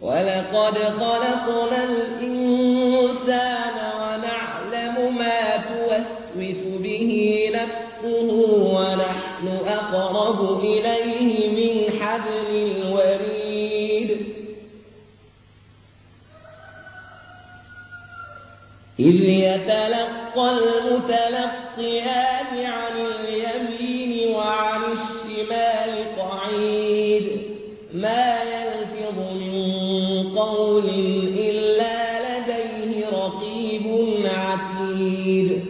ولقد خلقنا الإنسان ونعلم ما توسوس به نفسه ونحن أقرب إليه من حبل الوريد إذ يتلقى المتلقيان عن اليمين وعن الشمال قعيد ما يلفظ من قول إلا لديه رقيب عتيد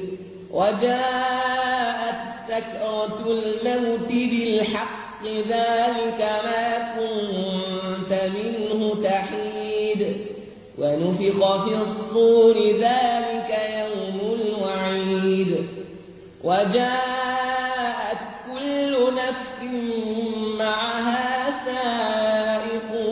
وجاءت سكرة الموت بالحق ذلك ما كنت منه تحيد ونفخ في الصور ذلك يوم الوعيد وجاءت كل نفس معها سائق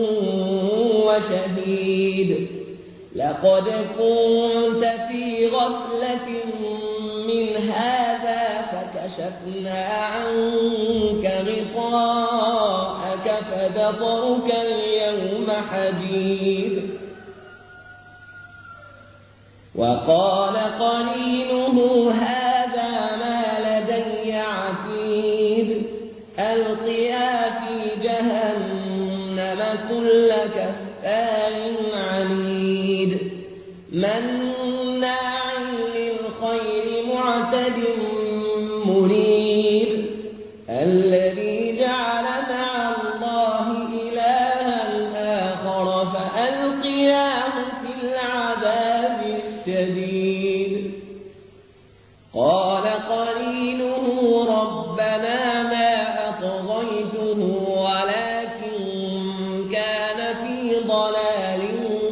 وشهيد لقد كنت في غفلة من هذا فكشفنا عنك غطاءك فبصرك اليوم حديد وقال قرينه هذا ما لدي عتيد ألقيا في جهنم كل كفار عنيد مناع للخير معتد مريب الذي جعل مع الله إلها آخر فألقياه في العذاب الشديد قال قرينه ربنا ما أطغيته ولكن كان في ضلال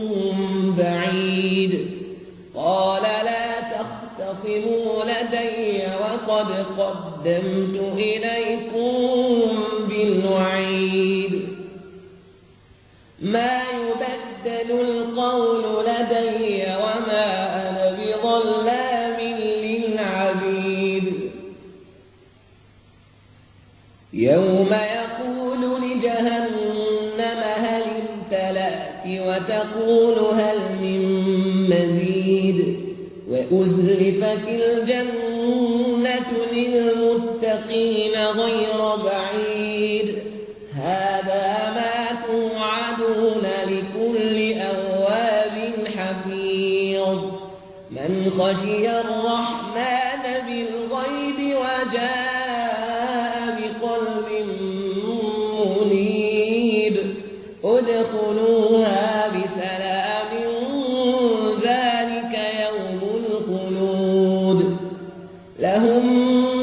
بعيد قال لا تختصموا لدي وقد قدمت إليكم بالوعيد ما يبدل القول لدي وما أنا بظلام للعبيد يوم يقول لجهنم هل امتلأت وتقول هل من مزيد وأزلفت الجنة للمتقين غير بعيد هذا ما توعدون لكل أواب حفيظ من خشي الرحمن بالغيب وجاء بقلب منيب ادخلوها بسلام ذلك يوم الخلود لهم